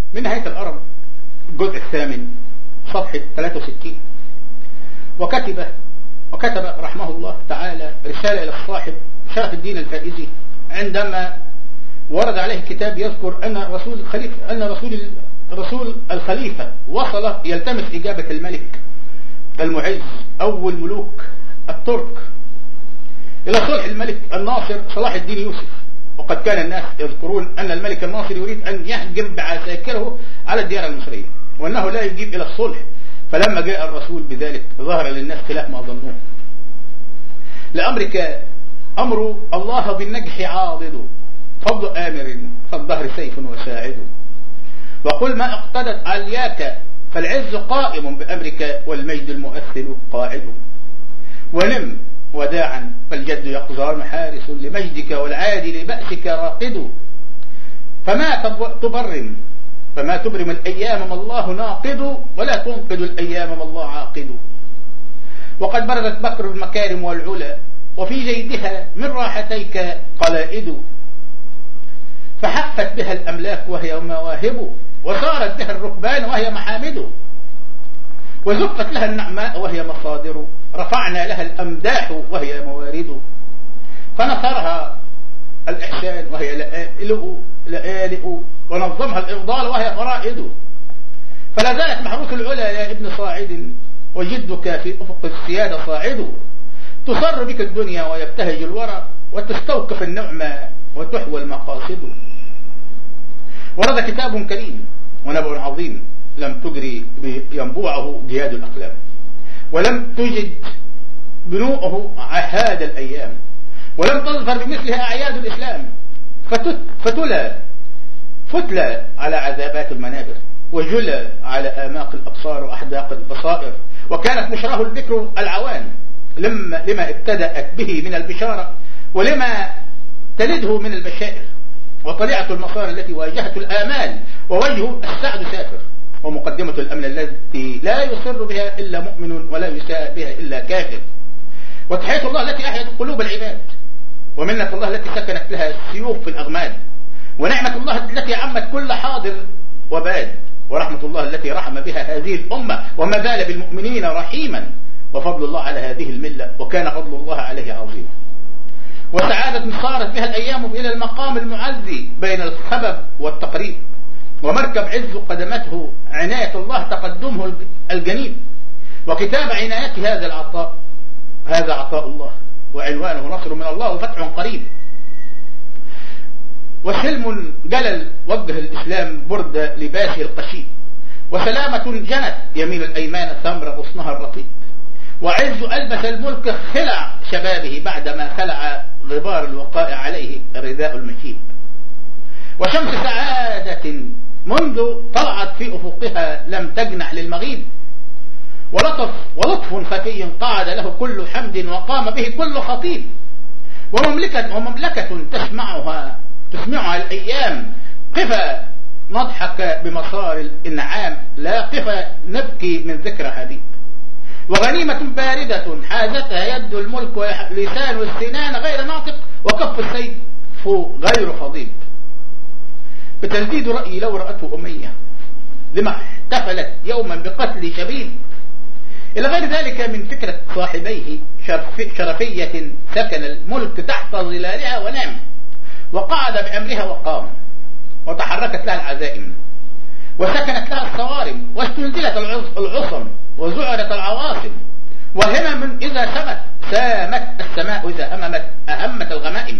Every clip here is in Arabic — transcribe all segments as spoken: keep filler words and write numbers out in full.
من نهاية الأرم الجزء الثامن صفحة ثلاثة وستين. وكتب وكتب رحمه الله تعالى رسالة إلى الصاحب شرف الدين الفائزي عندما ورد عليه كتاب يذكر أن رسول الخليفة أن رسول رسول الخليفة وصل يلتمس إجابة الملك المعز أول ملوك الترك إلى صلح الملك الناصر صلاح الدين يوسف. وقد كان الناس يذكرون أن الملك الناصر يريد أن يهجم بعساكره على الديار المصرية وأنه لا يجيب إلى الصلح. فلما جاء الرسول بذلك ظهر للناس خلاف ما ظنوه. لأمرك أمر الله بالنجح عاضد فضل آمر فالظهر سيف وساعد. وقل ما اقتدت علياك فالعز قائم بأمرك والمجد المؤثل قاعد. ونم وداعا فالجد يقظان حارس لمجدك والعادي لبأسك راقد. فما تبرم فما تبرم الأيام ما الله ناقد ولا تنقذ الأيام ما الله عاقد. وقد بردت بكر المكارم والعلا وفي جيدها من راحتيك قلائد. فحفت بها الأملاك وهي مواهب وصارت بها الركبان وهي محامد. وزقت لها النعماء وهي مصادر رفعنا لها الأمداح وهي موارد. فنصرها الإحسان وهي لآلئ لآلئ ونظمها الإفضال وهي فرائد. فلا زالت محروس العلا يا ابن صاعد وجدك في أفق السيادة صاعد. تصر بك الدنيا ويبتهج الورى وتستوقف النعمة وتحوى المقاصد. ورد كتاب كريم ونبأ عظيم لم تجري ينبوعه جياد الأقلام ولم تجد بنوءه عهاد الأيام ولم تظهر بمثلها أعياد الإسلام. فتلى فتلى على عذابات المنابر وجلى على آماق الأبصار وأحداق البصائر. وكانت مشراه الذكر العوان لما, لما ابتدأت به من البشارة ولما تلده من البشائر. وطليعة المصائر التي واجهت الآمال ووجه السعد سافر. ومقدمة الأمن التي لا يصر بها إلا مؤمن ولا يساء بها إلا كافر. وتحية الله التي أحيت قلوب العباد ومنة الله التي سكنت لها السيوف في الأغماد. ونعمة الله التي عمت كل حاضر وباد. ورحمة الله التي رحم بها هذه الأمة وما زال بالمؤمنين رحيما. وفضل الله على هذه الملة وكان فضل الله عليه عظيما. وسعادة صارت بها الأيام إلى المقام المعزي بين الخبب والتقريب. ومركب عز قدمته عناية الله تقدمه الجنيب. وكتاب عناية هذا العطاء هذا عطاء الله وعنوانه نصر من الله وفتح قريب. وسلم جلل وجه الإسلام برد لباسه القشيب. وسلامة جنت يمين الأيمان ثمر غصنها الرطيب. وعز ألبس الملك خلع شبابه بعدما خلع غبار الوقائع عليه الرداء المشيب. وشمس سعادة منذ طلعت في أفقها لم تجنح للمغيب. ولطف ولطف خفي قعد له كل حمد وقام به كل خطيب. ومملكة, ومملكة تسمعها تسمعها الأيام قفا نضحك بمصار الإنعام لا قفا نبكي من ذكر حبيب. وغنيمة باردة حازتها يد الملك ولسان السنان غير ناطق وكف السيف غير خضيب. بتلديد رأيي لو رأته أمية لما احتفلت يوما بقتل شبيب. إلى غير ذلك من فكرة صاحبيه شرفية سكن الملك تحت ظلالها ونام. وقعد بأمرها وقام وتحركت لها العزائم وسكنت لها الصوارم واستنزلت العصم وزعرت العواصم. وهمم إذا سمت سامت السماء إذا هممت أهمت الغمائم.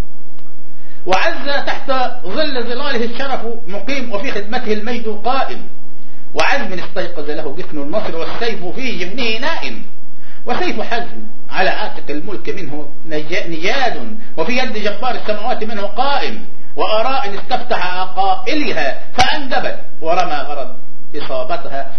وعز تحت ظل ظلاله الشرف مقيم وفي خدمته المجد قائم. وعزم استيقظ له جفن النصر والسيف في جفنه نائم. وسيف حزم على عاتق الملك منه نجاد وفي يد جبار السماوات منه قائم. وآراء استفتح عقائلها فأندبت ورمى غرض إصابتها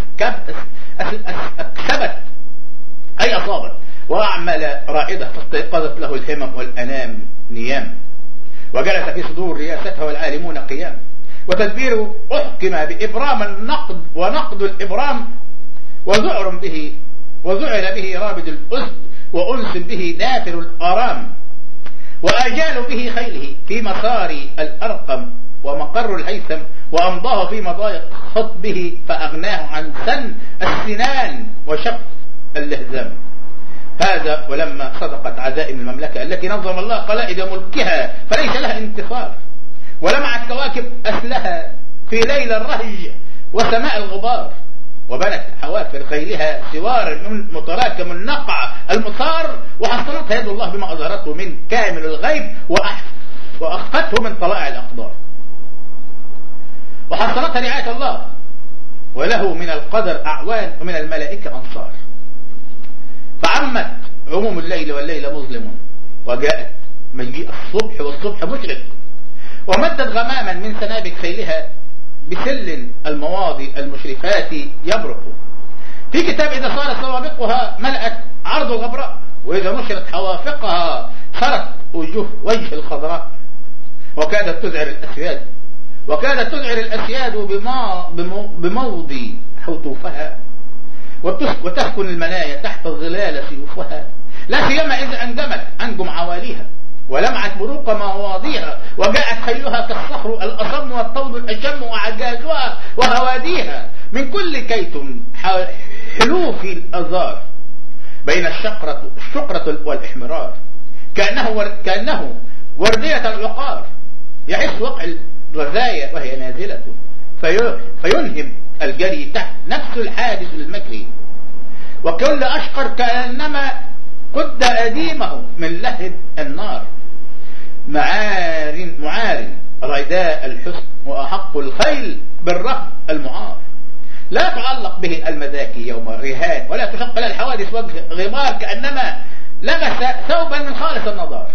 فأكسبت أي أصابت. وأعمل رائدة فاستيقظت له الهمم والأنام نيام. وجلس في صدور رياستها والعالمون قيام. وتدبير أحكم بإبرام النقد ونقد الإبرام. وزعر به وزعر به رابد الأسد وأنس به نافر الأرام. وآجال به خيله في مسار الأرقم ومقر الهيثم، وأمضاه في مضايق خطبه فأغناه عن سن السنان وشق اللهزام. هذا ولما صدقت عزائم المملكة التي نظم الله قلائد ملكها فليس لها انتصار، ولمعت كواكب أسلها في ليل الرهج وسماء الغبار، وبنت حوافر خيلها سوار من متراكم النقع المثار، وحصنتها يد الله بما أظهرته من كامل الغيب وأخفته من طلائع الأقدار، وحصنتها رعاية الله، وله من القدر أعوان ومن الملائكة أنصار. فعمت عموم الليل والليل مظلم، وجاءت مجيء الصبح والصبح مشرق، ومدت غماما من سنابك خيلها بسل المواضي المشرفات يبرق. في كتاب إذا صارت سوابقها ملأت عرض الغبراء، وإذا نشرت حوافقها صارت وجوه وجه الخضراء، وكادت تذعر الأسياد وكادت تذعر الأسياد بموضي حوطوفها، وتسكن المنايا تحت الظلال سيوفها، لا سيما إذا أنجمت أنجم عواليها ولمعت بروق مواضيها، وجاءت خيلها كالصخر الأصم والطود الأشم وعجازها وهواديها من كل كيت حلوف الأزار، بين الشقرة, الشقرة والإحمرار، كأنه, ور كأنه وردية العقار يحس وقع الرزايا وهي نازلة، فينهم الجري تحت نفس الحادث المكري، وكل أشقر كأنما قد أديمه من لهب النار، معار معار رداء الحسن وأحق الخيل بالرهب المعار، لا تعلق به المذاكي يوم رهان، ولا تشق له الحوادث وجه غبار، كأنما لبس ثوبا من خالص النضار،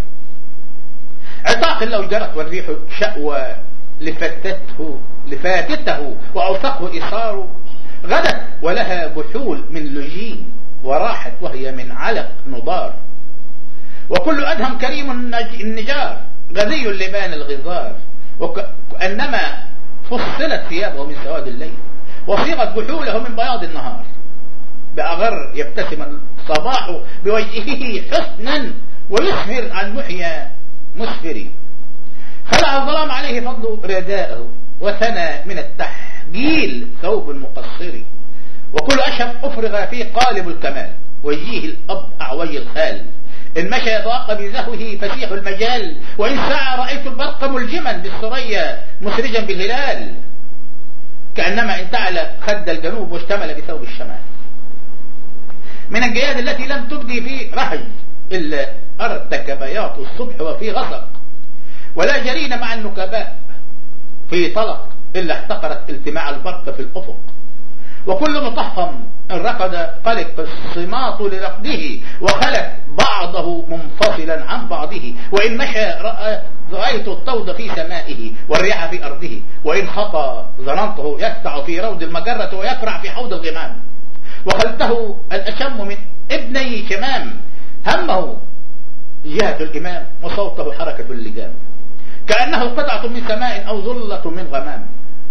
عتاق لو جرت والريح شأوى لفتته لفاتته وأوثقه إصار، غدت ولها بحول من لجين، وراحت وهي من علق نضار، وكل أدهم كريم النجار غزي اللبان الغزار، وكأنما فصلت ثيابه من سواد الليل، وصيغت بحوله من بياض النهار، بأغر يبتسم الصباح بوجهه حسنا ويسفر عن محيا مسفري، خلع الظلام عليه فضل رداءه، وثنى من التحجيل ثوب مقصري، وكل أشهب أفرغ فيه قالب الكمال، وجيه الأب أعوي الخال، إن مشى يتوقى بزهوه فسيح المجال، وإن سعى رأيت البرق ملجما بالثريا مسرجا بالهلال، كأنما انتعل خد الجنوب واشتمل بثوب الشمال، من الجياد التي لم تبدي في رهج إلا أرتك بياض الصبح وفي غسق، ولا جرين مع النكباء في طلق إلا احتقرت التماع البرق في الأفق، وكل مطحم إن رقد قلق الصماط لرقده، وخلت بعضه منفصلا عن بعضه، وإن مشى رأيت الطود في سمائه والريح في أرضه، وإن خطى ظننته يسع في روض المجرة ويكرع في حوض الغمام، وخلته الأشم من ابني شمام، همه جهة الإمام وصوته حركة اللجام، كأنه قطعة من سماء أو ظلة من غمام،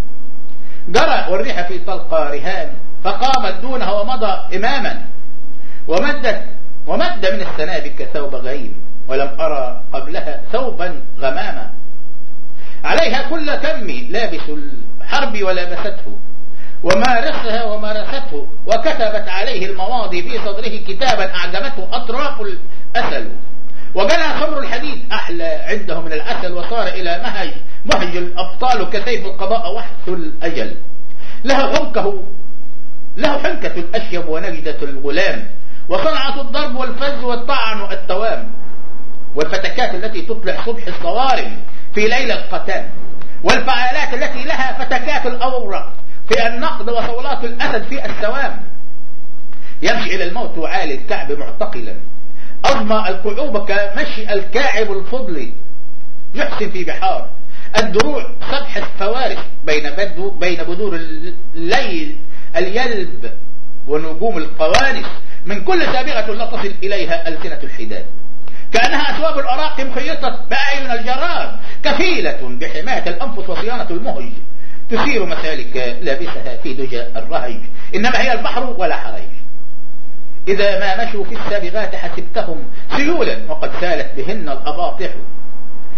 جرى والريح في طلقة رهان، فقامت دونها ومضى إماما، ومدت ومد من السنابك ثوب غيم، ولم أرى قبلها ثوبا غماما، عليها كل كم لابس الحرب ولابسته، ومارسها ومارسته، وكتبت عليه المواضي في صدره كتابا أعجبته أطراف الأسل، وجنى خمر الحديد أحلى عنده من العسل، وصار إلى مهج مهج الأبطال كسيف القضاء وحث الأجل، له حنكه له حنكة الأشيب ونجدة الغلام، وصنعة الضرب والفز والطعن التوام، والفتكات التي تطلع صبح الصوارم في ليل القتام، والفعالات التي لها فتكات الأورق في النقد وصولات الأسد في السوام، يمشي إلى الموت وعالي الكعب معتقلا، أضمى القعوب كمشي الكاعب الفضلي، يحسن في بحار الدروع سبح الفوارس بين بدو بين بدور الليل اليلب ونجوم القوانس، من كل سابغة لا تصل إليها ألسنة الحداد، كأنها أثواب الأراق مخيطة بأعين الجراد، كفيلة بحماية الأنفس وصيانة المهج، تسير مسالك لابسها في دجى الرهج، إنما هي البحر ولا حريج، إذا ما مشوا في السابغات حسبتهم سيولا وقد سالت بهن الأباطح،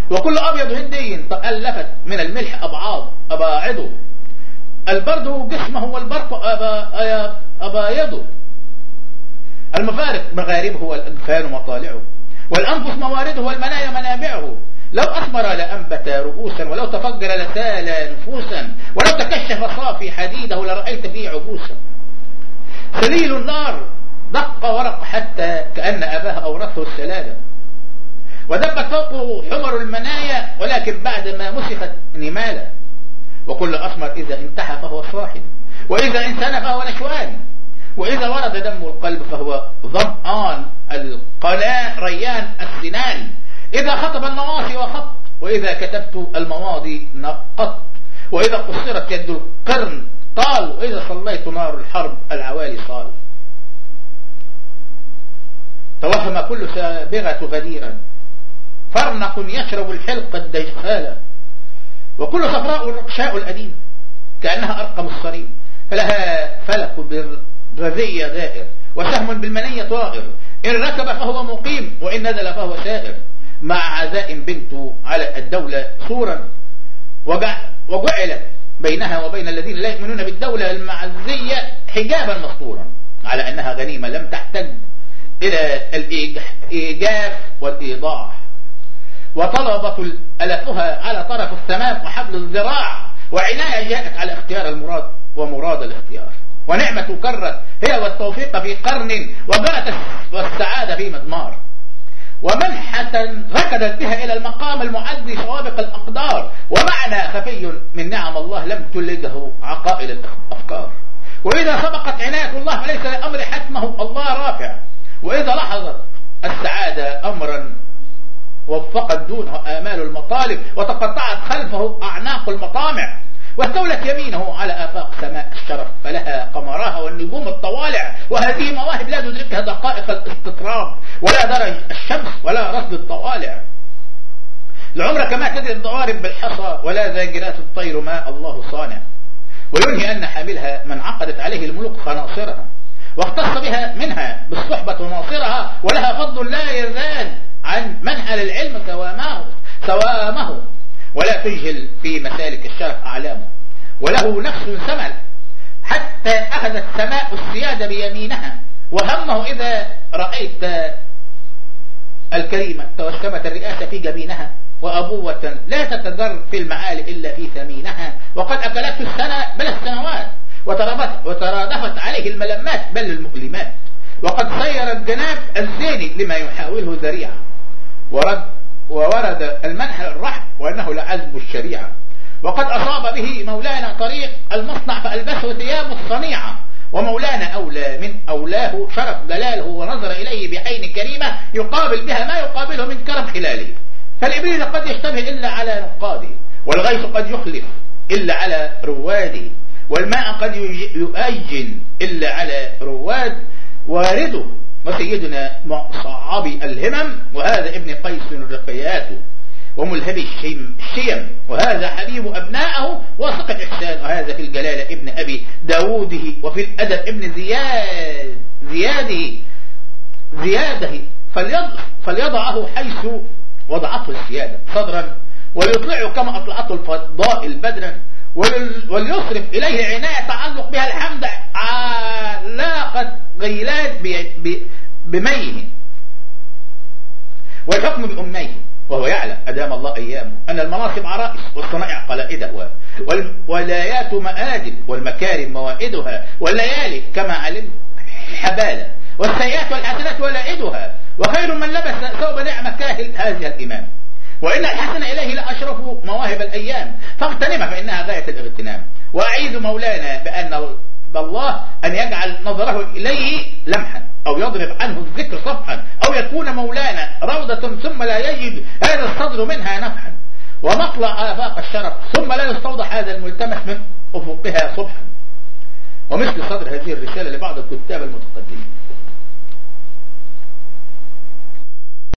وكل أبيض هندي تألفت من الملح أبعاض أباعده. البرد جسمه والبرق أبا أبايضه. المفارق مغاربه والأجفان مطالعه، والأنفس موارده والمنايا منابعه. لو أثمر لأنبت رؤوسا، ولو تفجر لسال نفوسا، ولو تكشف صافي حديده لرأيت فيه عبوسا. سليل النار دق ورق حتى كأن أباه أورثه السلالة، ودبت فوقه حمر المنايا ولكن بعد ما مسخت نمالا. وكل أسمر إذا انتحى فهو صاحن، وإذا انسان فهو نشوان، وإذا ورد دم القلب فهو ظمآن القلاء ريان السنان. إذا خطب النواصي وخط، وإذا كتبت المواضي نقط، وإذا قصرت يد القرن طال، وإذا صليت نار الحرب العوالي صال. توهم كل سابغة غديرا، فرنق يشرب الحلق الدجخالة، وكل صفراء الرقشاء الأديم كأنها أرقم الصريم، فلها فلك بالرذية دائر، وسهم بالمنية طائر، إن ركب فهو مقيم، وإن نزل فهو سائر. مع عزائم بنت على الدولة سورا، وجعلت بينها وبين الذين لا يؤمنون بالدولة المعزية حجابا مسطورا، على أنها غنيمة لم تحتج إلى الإيجاف والإيضاح. وطلبة ألفها على طرف السماء وحبل الذراع، وعناية جاءت على اختيار المراد ومراد الاختيار. ونعمة كرت هي والتوفيق في قرن، وجرت والسعادة في مدمار. ومنحة ركضت بها إلى المقام المعد سوابق الأقدار، ومعنى خفي من نعم الله لم تلجه عقائل الأفكار. وإذا سبقت عناية الله فليس لأمر حتمه الله رافع، وإذا لحظت السعادة أمرا وفقت دونه آمال المطالب، وتقطعت خلفه أعناق المطامع. واستولت يمينه على آفاق سماء الشرف، فلها قمرها والنجوم الطوالع. وهذه مواهب لا تدركها دقائق الاستطراب، ولا درج الشمس ولا رصد الطوالع. العمر كما تدري الضوارب بالحصى، ولا ذاجرات الطير ما الله صانع. وينهي أن حاملها من عقدت عليه الملوك خناصرها، واختص بها منها بالصحبة وناصرها، ولها فضل لا يزال عن منهل العلم سوامه سوامه ولا تجهل في مسالك الشرف أعلامه. وله نفس سمل حتى أخذت سماء السيادة بيمينها، وهمه إذا رأيت الكريمة توسمت الرئاسة في جبينها، وأبوة لا تتجر في المعالي إلا في ثمينها. وقد أكلته السنة بل السنوات، وترادفت عليه الملمات بل المؤلمات. وقد سير الجناب الزاني لما يحاوله ذريعة، ورد وورد المنحل الرحب وأنه لعزب الشريعة. وقد أصاب به مولانا طريق المصنع فألبسه ثياب الصنيعة، ومولانا أولى من أولاه شرف جلاله، ونظر إليه بعين كريمة يقابل بها ما يقابله من كرم خلاله. فالإبريل قد يشتبه إلا على نقاده، والغيث قد يخلف إلا على رواده، والماء قد يؤجن إلا على رواد وارده. وسيدنا مصعبي الهمم، وهذا ابن قيس الرقيات، وملهبي الشيم، وهذا حبيب أبنائه واثق الإحسان، وهذا في الجلالة ابن أبي داوده، وفي الأدب ابن زياد زياده زياده فليضعه حيث وضعته السيادة صدرا، وليطلعه كما أطلعته الفضائل بدرا، وليصرف إليه عناية تعلق بها الحمد علاقة غيلات بميه، والحكم بأميه، وهو يعلم أدام الله أيامه أن المناصب عرائس، والصنائع قلائدها، والولايات مآدب، والمكارم موائدها، والليالي كما علم حبالة، والسيئات والحسنات ولائدها. وخير من لبس ثوب نعمة كاهل هذه الإمام، وإن الحسن إليه لأشرف مواهب الأيام، فاغتنمها فإنها غاية الاغتنام. وأعيذ مولانا بأن الله أن يجعل نظره إليه لمحا، أو يضرب عنه الذكر صفحا، أو يكون مولانا روضة ثم لا يجد هذا الصدر منها نفحا، ومطلع آفاق الشرف ثم لا يستوضح هذا الملتمس من أفقها صبحا. ومثل صدر هذه الرسالة لبعض الكتاب المتقدمين.